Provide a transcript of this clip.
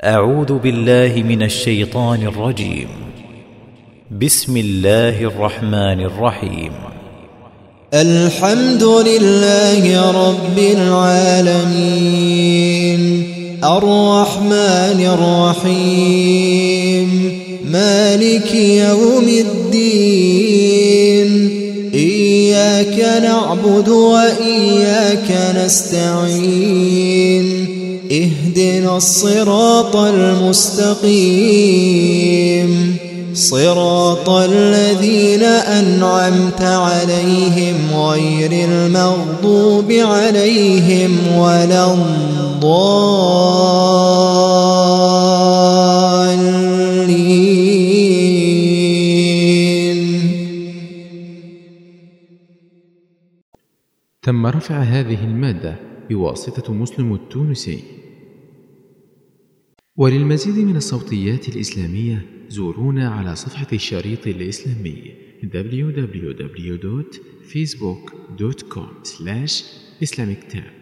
أعوذ بالله من الشيطان الرجيم. بسم الله الرحمن الرحيم. الحمد لله رب العالمين الرحمن الرحيم مالك يوم الدين إياك نعبد وإياك نستعين اهدنا الصراط المستقيم صراط الذين أنعمت عليهم غير المغضوب عليهم ولا الضالين. تم رفع هذه المادة بواسطة مسلم التونسي. وللمزيد من الصوتيات الإسلامية زورونا على صفحة الشريط الإسلامي www.facebook.com/islamictab.